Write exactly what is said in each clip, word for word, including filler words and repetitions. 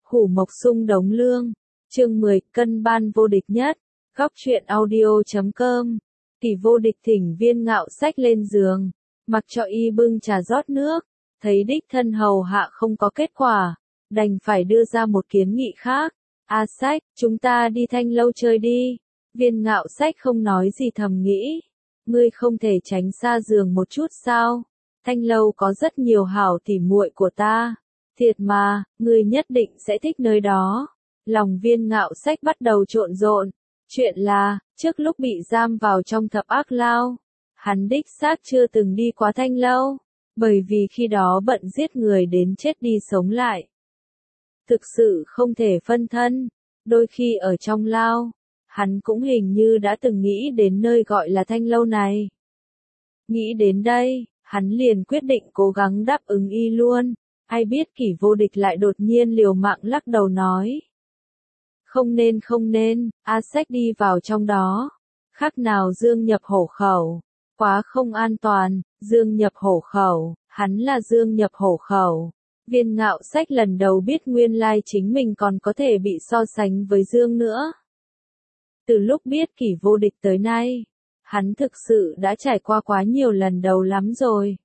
Hủ Mộc Sung Đống Lương, chương mười, cân ban vô địch nhất, góc truyện audio chấm com. Kỳ vô địch thỉnh Viên Ngạo Sách lên giường, mặc cho y bưng trà rót nước, thấy đích thân hầu hạ không có kết quả, đành phải đưa ra một kiến nghị khác. A Sách, chúng ta đi Thanh Lâu chơi đi. Viên Ngạo Sách không nói gì thầm nghĩ, ngươi không thể tránh xa giường một chút sao? Thanh Lâu có rất nhiều hảo tỉ muội của ta. Thiệt mà, ngươi nhất định sẽ thích nơi đó. Lòng Viên Ngạo Sách bắt đầu trộn rộn. Chuyện là, trước lúc bị giam vào trong thập ác lao, hắn đích xác chưa từng đi qua Thanh Lâu, bởi vì khi đó bận giết người đến chết đi sống lại. Thực sự không thể phân thân, đôi khi ở trong lao, hắn cũng hình như đã từng nghĩ đến nơi gọi là Thanh Lâu này. Nghĩ đến đây, hắn liền quyết định cố gắng đáp ứng y luôn. Ai biết Kỷ Vô Địch lại đột nhiên liều mạng lắc đầu nói. Không nên không nên, A Sách đi vào trong đó. Khác nào Dương nhập hổ khẩu. Quá không an toàn, Dương nhập hổ khẩu, hắn là Dương nhập hổ khẩu. Viên Ngạo Sách lần đầu biết nguyên lai chính mình còn có thể bị so sánh với Dương nữa. Từ lúc biết Kỷ Vô Địch tới nay, hắn thực sự đã trải qua quá nhiều lần đầu lắm rồi.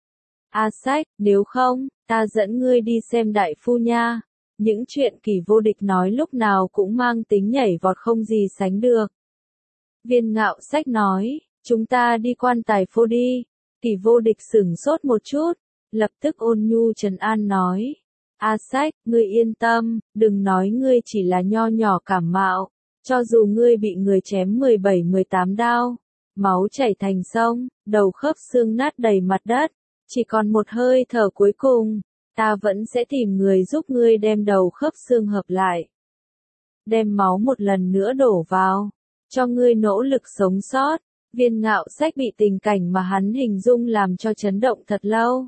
A Sách, nếu không, ta dẫn ngươi đi xem đại phu nha. Những chuyện Kỷ Vô Địch nói lúc nào cũng mang tính nhảy vọt không gì sánh được. Viên Ngạo Sách nói, chúng ta đi Quan Tài Phô đi. Kỷ Vô Địch sửng sốt một chút, lập tức ôn nhu trấn an nói. A Sách, ngươi yên tâm, đừng nói ngươi chỉ là nho nhỏ cảm mạo. Cho dù ngươi bị người chém mười bảy mười tám đao, máu chảy thành sông, đầu khớp xương nát đầy mặt đất, chỉ còn một hơi thở cuối cùng, ta vẫn sẽ tìm người giúp ngươi đem đầu khớp xương hợp lại. Đem máu một lần nữa đổ vào, cho ngươi nỗ lực sống sót. Viên Ngạo Sách bị tình cảnh mà hắn hình dung làm cho chấn động thật lâu.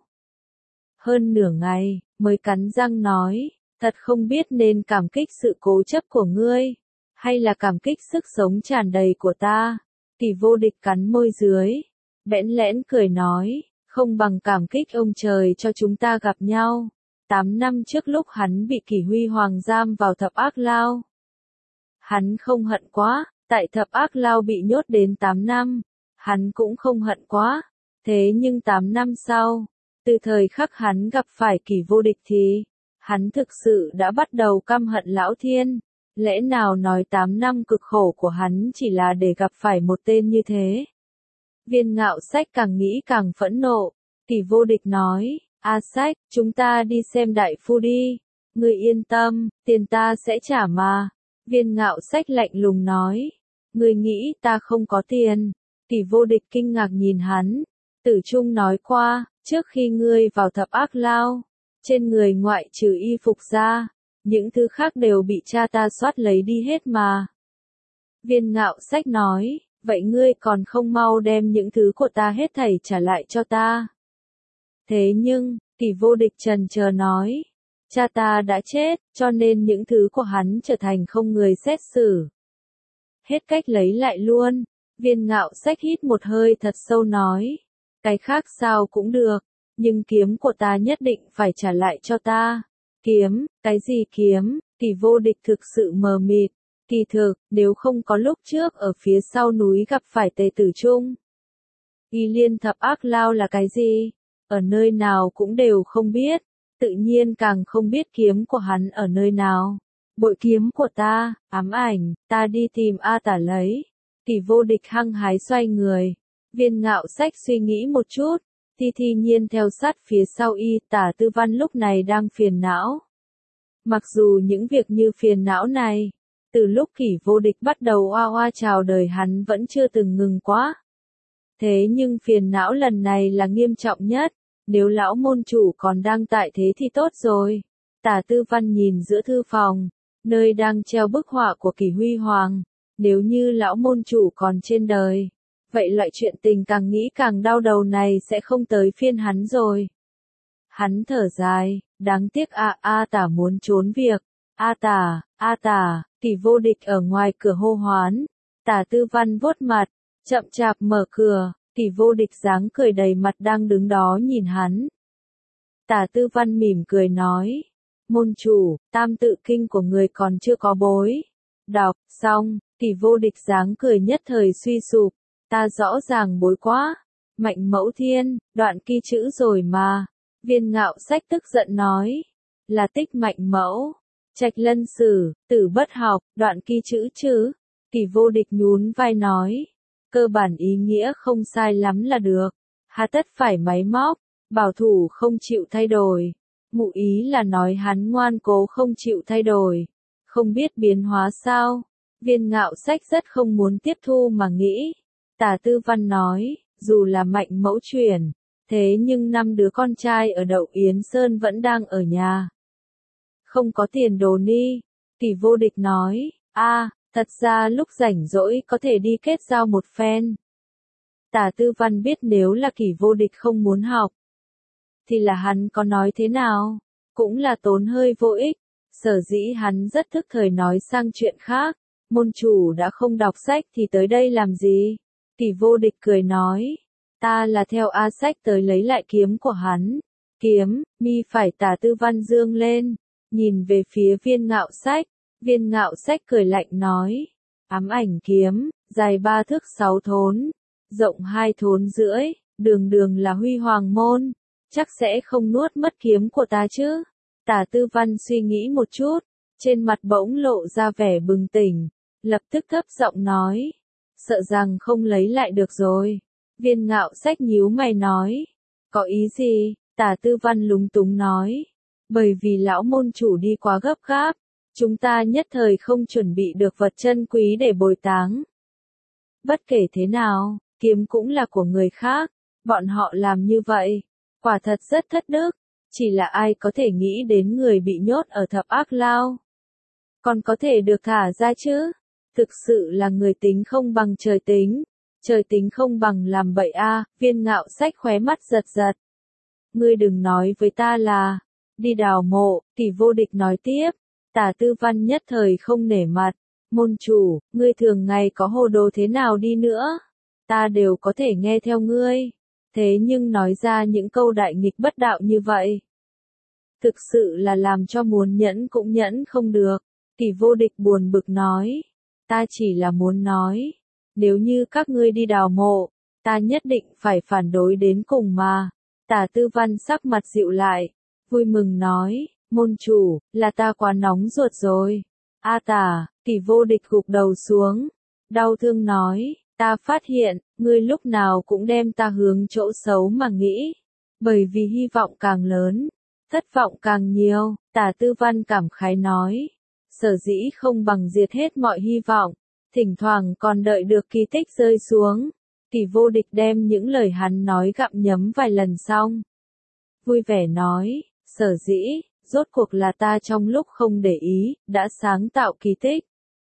Hơn nửa ngày, mới cắn răng nói, thật không biết nên cảm kích sự cố chấp của ngươi, hay là cảm kích sức sống tràn đầy của ta. Kỷ Vô Địch cắn môi dưới, bẽn lẽn cười nói, không bằng cảm kích ông trời cho chúng ta gặp nhau. Tám năm trước lúc hắn bị Kỷ Huy Hoàng giam vào thập ác lao. Hắn không hận quá, tại thập ác lao bị nhốt đến tám năm, hắn cũng không hận quá. Thế nhưng tám năm sau, từ thời khắc hắn gặp phải Kỷ Vô Địch thì, hắn thực sự đã bắt đầu căm hận Lão Thiên. Lẽ nào nói tám năm cực khổ của hắn chỉ là để gặp phải một tên như thế? Viên Ngạo Sách càng nghĩ càng phẫn nộ. Kỷ Vô Địch nói, A Sách, chúng ta đi xem đại phu đi. Ngươi yên tâm, tiền ta sẽ trả mà. Viên Ngạo Sách lạnh lùng nói, ngươi nghĩ ta không có tiền? Kỷ Vô Địch kinh ngạc nhìn hắn. Tử Trung nói qua, trước khi ngươi vào thập ác lao, trên người ngoại trừ y phục ra, những thứ khác đều bị cha ta soát lấy đi hết mà. Viên Ngạo Sách nói, vậy ngươi còn không mau đem những thứ của ta hết thảy trả lại cho ta. Thế nhưng, Kỷ Vô Địch trần chờ nói, cha ta đã chết, cho nên những thứ của hắn trở thành không người xét xử. Hết cách lấy lại luôn. Viên Ngạo Sách hít một hơi thật sâu nói, cái khác sao cũng được, nhưng kiếm của ta nhất định phải trả lại cho ta. Kiếm, cái gì kiếm? Kỷ Vô Địch thực sự mờ mịt. Kỳ thực, nếu không có lúc trước ở phía sau núi gặp phải Tề Tử Trung. Y Liên thập ác lao là cái gì? Ở nơi nào cũng đều không biết. Tự nhiên càng không biết kiếm của hắn ở nơi nào. Bội kiếm của ta, ám ảnh, ta đi tìm A Tả lấy. Kỷ Vô Địch hăng hái xoay người. Viên Ngạo Sách suy nghĩ một chút. Thi thi nhiên theo sát phía sau y. Tả Tư Văn lúc này đang phiền não. Mặc dù những việc như phiền não này, từ lúc Kỷ Vô Địch bắt đầu oa oa chào đời hắn vẫn chưa từng ngừng quá. Thế nhưng phiền não lần này là nghiêm trọng nhất. Nếu lão môn chủ còn đang tại thế thì tốt rồi. Tả Tư Văn nhìn giữa thư phòng, nơi đang treo bức họa của Kỷ Huy Hoàng. Nếu như lão môn chủ còn trên đời, vậy loại chuyện tình càng nghĩ càng đau đầu này sẽ không tới phiên hắn rồi. Hắn thở dài, đáng tiếc a A Tả muốn trốn việc. A Tả, A Tả, Kỷ Vô Địch ở ngoài cửa hô hoán. Tả Tư Văn vuốt mặt, chậm chạp mở cửa. Kỷ Vô Địch dáng cười đầy mặt đang đứng đó nhìn hắn. Tả Tư Văn mỉm cười nói, Môn chủ, tam tự kinh của người còn chưa có bối. Đọc, xong, Kỷ Vô Địch dáng cười nhất thời suy sụp. Ta rõ ràng bối quá. Mạnh Mẫu Thiên, đoạn kỳ chữ rồi mà. Viên Ngạo Sách tức giận nói. Là tích Mạnh Mẫu. Trạch Lân Sử, Tử Bất Học, đoạn kỳ chữ chứ. Kỷ Vô Địch nhún vai nói. Cơ bản ý nghĩa không sai lắm là được. Hà tất phải máy móc, bảo thủ không chịu thay đổi. Ngụ ý là nói hắn ngoan cố không chịu thay đổi. Không biết biến hóa sao? Viên Ngạo Sách rất không muốn tiếp thu mà nghĩ. Tả Tư Văn nói, dù là Mạnh Mẫu chuyển, thế nhưng năm đứa con trai ở Đậu Yến Sơn vẫn đang ở nhà. Không có tiền đồ ni. Kỷ Vô Địch nói, a, thật ra lúc rảnh rỗi có thể đi kết giao một phen. Tả Tư Văn biết nếu là Kỷ Vô Địch không muốn học, thì là hắn có nói thế nào, cũng là tốn hơi vô ích. Sở dĩ hắn rất thức thời nói sang chuyện khác. Môn chủ đã không đọc sách thì tới đây làm gì? Kỷ Vô Địch cười nói, ta là theo A Sách tới lấy lại kiếm của hắn. Kiếm, mi phải. Tả Tư Văn dương lên, nhìn về phía Viên Ngạo Sách. Viên Ngạo Sách cười lạnh nói, ám ảnh kiếm, dài ba thước sáu thốn, rộng hai thốn rưỡi, đường đường là huy hoàng môn, chắc sẽ không nuốt mất kiếm của ta chứ. Tả Tư Văn suy nghĩ một chút, trên mặt bỗng lộ ra vẻ bừng tỉnh, lập tức thấp giọng nói, sợ rằng không lấy lại được rồi. Viên Ngạo Sách nhíu mày nói, có ý gì? Tả Tư Văn lúng túng nói, bởi vì lão môn chủ đi quá gấp gáp, chúng ta nhất thời không chuẩn bị được vật chân quý để bồi táng. Bất kể thế nào, kiếm cũng là của người khác, bọn họ làm như vậy, quả thật rất thất đức. Chỉ là ai có thể nghĩ đến người bị nhốt ở thập ác lao còn có thể được thả ra chứ? Thực sự là người tính không bằng trời tính, trời tính không bằng làm bậy a. À. Viên Ngạo Sách khóe mắt giật giật. Ngươi đừng nói với ta là đi đào mộ. Kỷ Vô Địch nói tiếp. Tả Tư Văn nhất thời không nể mặt. Môn chủ, ngươi thường ngày có hồ đồ thế nào đi nữa, ta đều có thể nghe theo ngươi. Thế nhưng nói ra những câu đại nghịch bất đạo như vậy, thực sự là làm cho muốn nhẫn cũng nhẫn không được. Kỷ Vô Địch buồn bực nói, ta chỉ là muốn nói, nếu như các ngươi đi đào mộ, ta nhất định phải phản đối đến cùng mà. Tả Tư Văn sắc mặt dịu lại, vui mừng nói, môn chủ, là ta quá nóng ruột rồi. A Tả, Kỷ Vô Địch gục đầu xuống, đau thương nói, ta phát hiện, ngươi lúc nào cũng đem ta hướng chỗ xấu mà nghĩ, bởi vì hy vọng càng lớn, thất vọng càng nhiều. Tả Tư Văn cảm khái nói, sở dĩ không bằng diệt hết mọi hy vọng, thỉnh thoảng còn đợi được kỳ tích rơi xuống. Kỷ Vô Địch đem những lời hắn nói gặm nhấm vài lần xong, vui vẻ nói, sở dĩ, rốt cuộc là ta trong lúc không để ý, đã sáng tạo kỳ tích.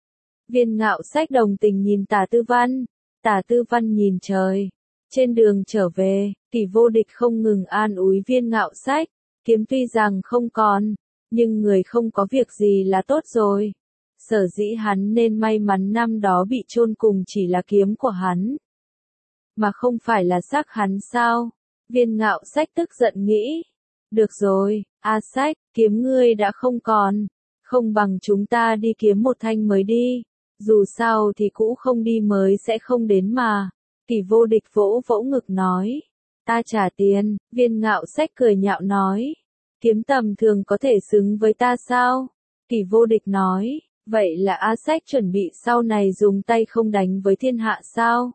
Viên Ngạo Sách đồng tình nhìn Tả Tư Văn, Tả Tư Văn nhìn trời. Trên đường trở về, Kỷ Vô Địch không ngừng an ủi Viên Ngạo Sách, kiếm tuy rằng không còn, nhưng người không có việc gì là tốt rồi. Sở dĩ hắn nên may mắn năm đó bị chôn cùng chỉ là kiếm của hắn, mà không phải là xác hắn sao? Viên Ngạo Sách tức giận nghĩ, được rồi, A Sách, kiếm ngươi đã không còn, không bằng chúng ta đi kiếm một thanh mới đi, dù sao thì cũ không đi mới sẽ không đến mà. Kỷ Vô Địch vỗ vỗ ngực nói, ta trả tiền. Viên Ngạo Sách cười nhạo nói, kiếm tầm thường có thể xứng với ta sao? Kỷ Vô Địch nói, vậy là A Sách chuẩn bị sau này dùng tay không đánh với thiên hạ sao?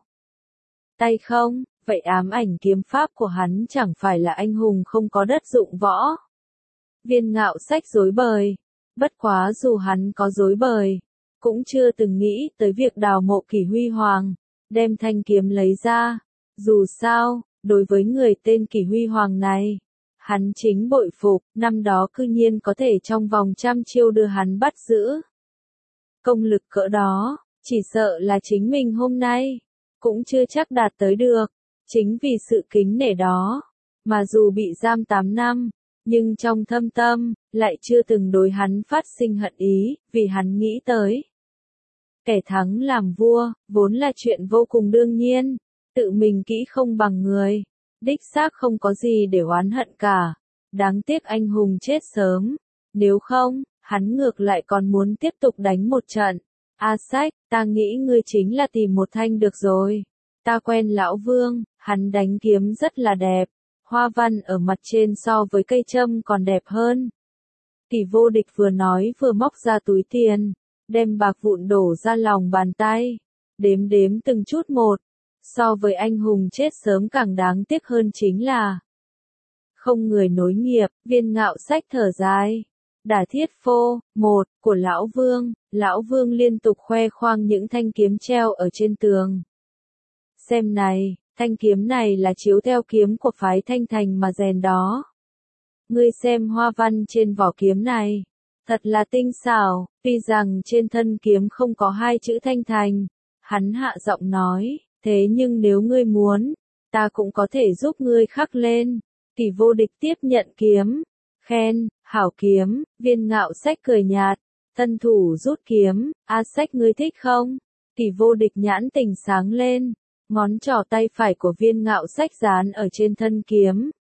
Tay không, vậy ám ảnh kiếm pháp của hắn chẳng phải là anh hùng không có đất dụng võ. Viên Ngạo Sách rối bời, bất quá dù hắn có rối bời, cũng chưa từng nghĩ tới việc đào mộ Kỷ Huy Hoàng, đem thanh kiếm lấy ra. Dù sao, đối với người tên Kỷ Huy Hoàng này, hắn chính bội phục, năm đó cư nhiên có thể trong vòng trăm chiêu đưa hắn bắt giữ. Công lực cỡ đó, chỉ sợ là chính mình hôm nay cũng chưa chắc đạt tới được. Chính vì sự kính nể đó, mà dù bị giam tám năm, nhưng trong thâm tâm, lại chưa từng đối hắn phát sinh hận ý, vì hắn nghĩ tới. Kẻ thắng làm vua, vốn là chuyện vô cùng đương nhiên, tự mình kỹ không bằng người, đích xác không có gì để oán hận cả. Đáng tiếc anh hùng chết sớm, Nếu không, hắn ngược lại còn muốn tiếp tục đánh một trận. A Sách, ta nghĩ ngươi chính là tìm một thanh được rồi. Ta quen lão Vương, hắn đánh kiếm rất là đẹp. Hoa văn ở mặt trên so với cây châm còn đẹp hơn. Tỷ Vô Địch vừa nói vừa móc ra túi tiền, đem bạc vụn đổ ra lòng bàn tay, đếm đếm từng chút một. So với anh hùng chết sớm càng đáng tiếc hơn chính là không người nối nghiệp. Viên Ngạo Sách thở dài. Đả Thiết Phô, một, của Lão Vương. Lão Vương liên tục khoe khoang những thanh kiếm treo ở trên tường. Xem này, thanh kiếm này là chiếu theo kiếm của phái Thanh Thành mà rèn đó. Ngươi xem hoa văn trên vỏ kiếm này, thật là tinh xảo, tuy rằng trên thân kiếm không có hai chữ Thanh Thành. Hắn hạ giọng nói, thế nhưng nếu ngươi muốn, ta cũng có thể giúp ngươi khắc lên. Tỷ Vô Địch tiếp nhận kiếm, khen, hảo kiếm. Viên Ngạo Sách cười nhạt, thân thủ rút kiếm, A Sách ngươi thích không? Tỷ Vô Địch nhãn tình sáng lên, ngón trỏ tay phải của Viên Ngạo Sách dán ở trên thân kiếm.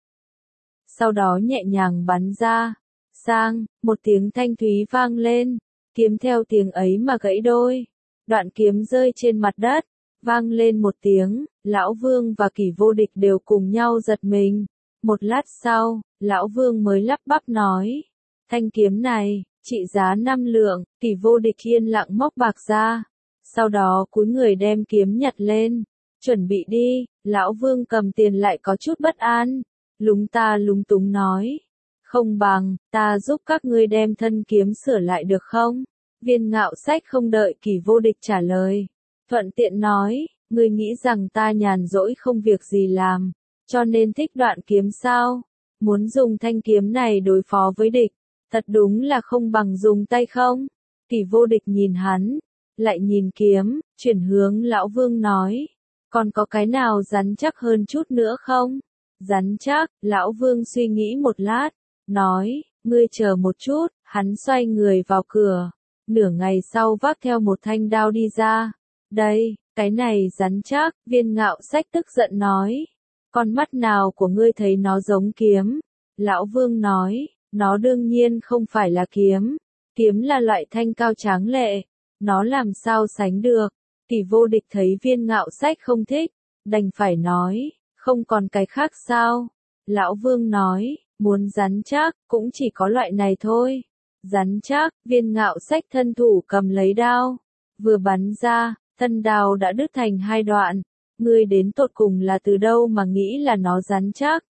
Sau đó nhẹ nhàng bắn ra, sang, một tiếng thanh thúy vang lên, kiếm theo tiếng ấy mà gãy đôi. Đoạn kiếm rơi trên mặt đất, vang lên một tiếng, Lão Vương và Kỷ Vô Địch đều cùng nhau giật mình. Một lát sau, Lão Vương mới lắp bắp nói, thanh kiếm này, trị giá năm lượng. Kỷ Vô Địch yên lặng móc bạc ra, sau đó cúi người đem kiếm nhặt lên, chuẩn bị đi. Lão Vương cầm tiền lại có chút bất an, lúng ta lúng túng nói, không bằng, ta giúp các ngươi đem thân kiếm sửa lại được không? Viên Ngạo Sách không đợi Kỷ Vô Địch trả lời, thuận tiện nói, ngươi nghĩ rằng ta nhàn rỗi không việc gì làm, cho nên thích đoạn kiếm sao? Muốn dùng thanh kiếm này đối phó với địch, thật đúng là không bằng dùng tay không? Kỷ Vô Địch nhìn hắn, lại nhìn kiếm, chuyển hướng Lão Vương nói, còn có cái nào rắn chắc hơn chút nữa không? Rắn chắc. Lão Vương suy nghĩ một lát, nói, ngươi chờ một chút. Hắn xoay người vào cửa, nửa ngày sau vác theo một thanh đao đi ra. Đây, cái này rắn chắc. Viên Ngạo Sách tức giận nói, con mắt nào của ngươi thấy nó giống kiếm? Lão Vương nói, nó đương nhiên không phải là kiếm, kiếm là loại thanh cao tráng lệ, nó làm sao sánh được? Kỷ Vô Địch thấy Viên Ngạo Sách không thích, đành phải nói, không còn cái khác sao? Lão Vương nói, muốn rắn chắc, cũng chỉ có loại này thôi. Rắn chắc. Viên Ngạo Sách thân thủ cầm lấy đao, vừa bắn ra, thân đao đã đứt thành hai đoạn. Ngươi đến tột cùng là từ đâu mà nghĩ là nó rắn chắc?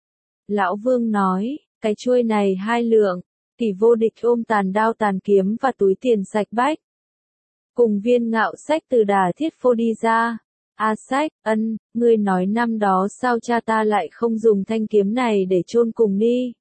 Lão Vương nói, cái chuôi này hai lượng. Kỷ Vô Địch ôm tàn đao tàn kiếm và túi tiền sạch bách, cùng Viên Ngạo Sách từ Đả Thiết Phô đi ra. A Sách, ân, ngươi nói năm đó sao cha ta lại không dùng thanh kiếm này để chôn cùng Ni?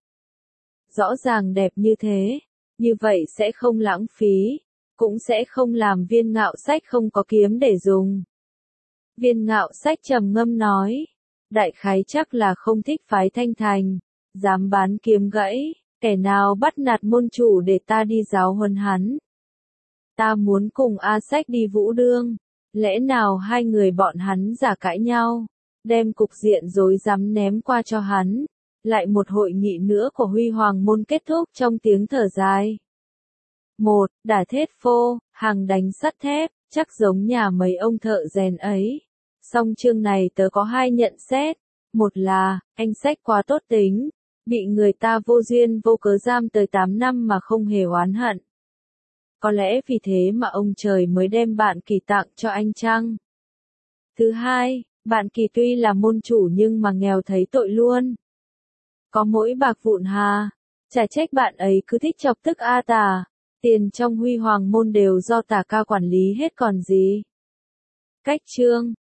Rõ ràng đẹp như thế, như vậy sẽ không lãng phí, cũng sẽ không làm Viên Ngạo Sách không có kiếm để dùng. Viên Ngạo Sách trầm ngâm nói, đại khái chắc là không thích phái Thanh Thành, dám bán kiếm gãy, kẻ nào bắt nạt môn chủ để ta đi giáo huấn hắn. Ta muốn cùng A Sách đi vũ đương, lẽ nào hai người bọn hắn giả cãi nhau, đem cục diện rối rắm ném qua cho hắn. Lại một hội nghị nữa của Huy Hoàng môn kết thúc trong tiếng thở dài. Một, Đả Thiết Phô, hàng đánh sắt thép, chắc giống nhà mấy ông thợ rèn ấy. Song chương này tớ có hai nhận xét. Một là, anh Sách quá tốt tính, bị người ta vô duyên vô cớ giam tới tám năm mà không hề oán hận. Có lẽ vì thế mà ông trời mới đem bạn Kỳ tặng cho anh chăng? Thứ hai, bạn Kỳ tuy là môn chủ nhưng mà nghèo thấy tội luôn. Có mỗi bạc vụn hà, chả trách bạn ấy cứ thích chọc tức A Tà, tiền trong Huy Hoàng môn đều do Tà Ca quản lý hết còn gì. Cách chương